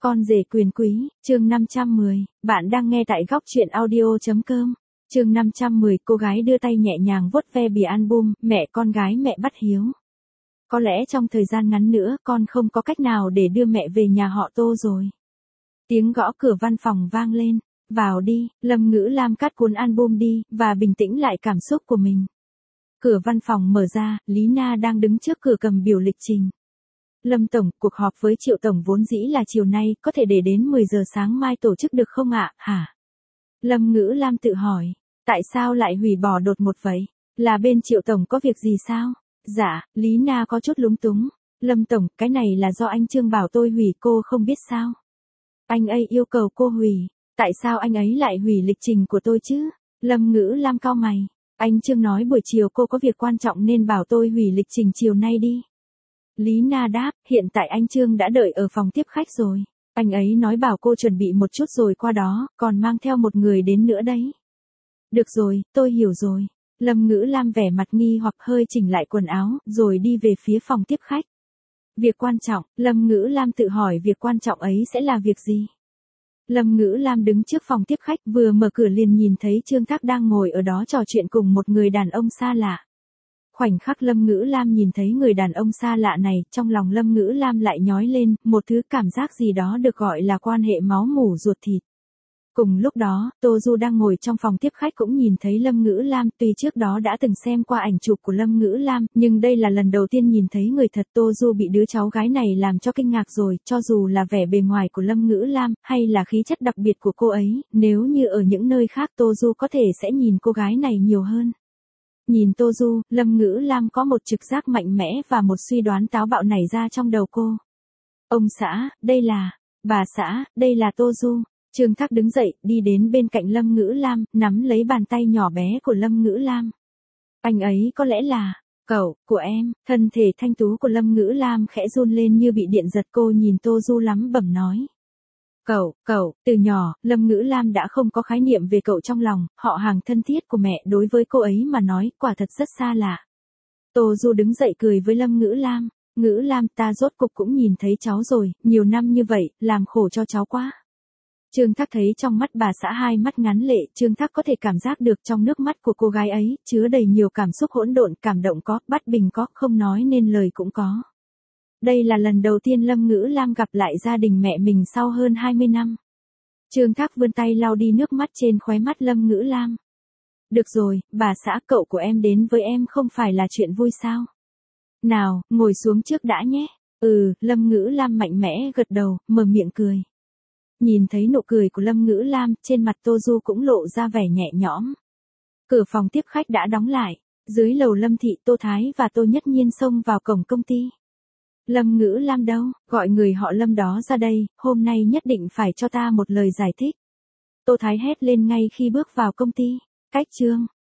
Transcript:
Con rể quyền quý, chương 510, bạn đang nghe tại góc truyện audio.com. Chương 510, cô gái đưa tay nhẹ nhàng vuốt ve bìa album, mẹ con gái mẹ bắt hiếu. Có lẽ trong thời gian ngắn nữa con không có cách nào để đưa mẹ về nhà họ Tô rồi. Tiếng gõ cửa văn phòng vang lên. Vào đi, Lâm Ngữ Lam cắt cuốn album đi, và bình tĩnh lại cảm xúc của mình. Cửa văn phòng mở ra, Lý Na đang đứng trước cửa cầm biểu lịch trình. Lâm Tổng, cuộc họp với Triệu Tổng vốn dĩ là chiều nay, có thể để đến 10 giờ sáng mai tổ chức được không ạ, hả? Lâm Ngữ Lam tự hỏi, tại sao lại hủy bỏ đột ngột vậy? Là bên Triệu Tổng có việc gì sao? Dạ, Lý Na có chút lúng túng. Lâm Tổng, cái này là do anh Trương bảo tôi hủy, cô không biết sao? Anh ấy yêu cầu cô hủy, tại sao anh ấy lại hủy lịch trình của tôi chứ? Lâm Ngữ Lam cau mày, anh Trương nói buổi chiều cô có việc quan trọng nên bảo tôi hủy lịch trình chiều nay đi. Lý Na đáp, hiện tại anh Trương đã đợi ở phòng tiếp khách rồi. Anh ấy nói bảo cô chuẩn bị một chút rồi qua đó, còn mang theo một người đến nữa đấy. Được rồi, tôi hiểu rồi. Lâm Ngữ Lam vẻ mặt nghi hoặc hơi chỉnh lại quần áo, rồi đi về phía phòng tiếp khách. Việc quan trọng, Lâm Ngữ Lam tự hỏi việc quan trọng ấy sẽ là việc gì? Lâm Ngữ Lam đứng trước phòng tiếp khách vừa mở cửa liền nhìn thấy Trương Thác đang ngồi ở đó trò chuyện cùng một người đàn ông xa lạ. Khoảnh khắc Lâm Ngữ Lam nhìn thấy người đàn ông xa lạ này, trong lòng Lâm Ngữ Lam lại nhói lên, một thứ cảm giác gì đó được gọi là quan hệ máu mủ ruột thịt. Cùng lúc đó, Tô Du đang ngồi trong phòng tiếp khách cũng nhìn thấy Lâm Ngữ Lam, tuy trước đó đã từng xem qua ảnh chụp của Lâm Ngữ Lam, nhưng đây là lần đầu tiên nhìn thấy người thật. Tô Du bị đứa cháu gái này làm cho kinh ngạc rồi, cho dù là vẻ bề ngoài của Lâm Ngữ Lam, hay là khí chất đặc biệt của cô ấy, nếu như ở những nơi khác Tô Du có thể sẽ nhìn cô gái này nhiều hơn. Nhìn Tô Du, Lâm Ngữ Lam có một trực giác mạnh mẽ và một suy đoán táo bạo nảy ra trong đầu cô. Ông xã, đây là, bà xã, đây là Tô Du. Trương Thác đứng dậy, đi đến bên cạnh Lâm Ngữ Lam, nắm lấy bàn tay nhỏ bé của Lâm Ngữ Lam. Anh ấy có lẽ là, cậu, của em. Thân thể thanh tú của Lâm Ngữ Lam khẽ run lên như bị điện giật, cô nhìn Tô Du lắm bẩm nói. Cậu, từ nhỏ, Lâm Ngữ Lam đã không có khái niệm về cậu trong lòng, họ hàng thân thiết của mẹ đối với cô ấy mà nói, quả thật rất xa lạ. Tô Du đứng dậy cười với Lâm Ngữ Lam. Ngữ Lam, ta rốt cục cũng nhìn thấy cháu rồi, nhiều năm như vậy, làm khổ cho cháu quá. Trương Thác thấy trong mắt bà xã hai mắt ngắn lệ, Trương Thác có thể cảm giác được trong nước mắt của cô gái ấy, chứa đầy nhiều cảm xúc hỗn độn, cảm động có, bất bình có, không nói nên lời cũng có. Đây là lần đầu tiên Lâm Ngữ Lam gặp lại gia đình mẹ mình sau hơn 20 năm. Trương Thác vươn tay lau đi nước mắt trên khóe mắt Lâm Ngữ Lam. Được rồi, bà xã, cậu của em đến với em không phải là chuyện vui sao? Nào, ngồi xuống trước đã nhé. Lâm Ngữ Lam mạnh mẽ gật đầu, mở miệng cười. Nhìn thấy nụ cười của Lâm Ngữ Lam, trên mặt Tô Du cũng lộ ra vẻ nhẹ nhõm. Cửa phòng tiếp khách đã đóng lại. Dưới lầu Lâm Thị, Tô Thái và Tô Nhất Nhiên xông vào cổng công ty. Lâm Ngữ Lam đâu, gọi người họ Lâm đó ra đây, hôm nay nhất định phải cho ta một lời giải thích. Tô Thái hét lên ngay khi bước vào công ty. Cách chương.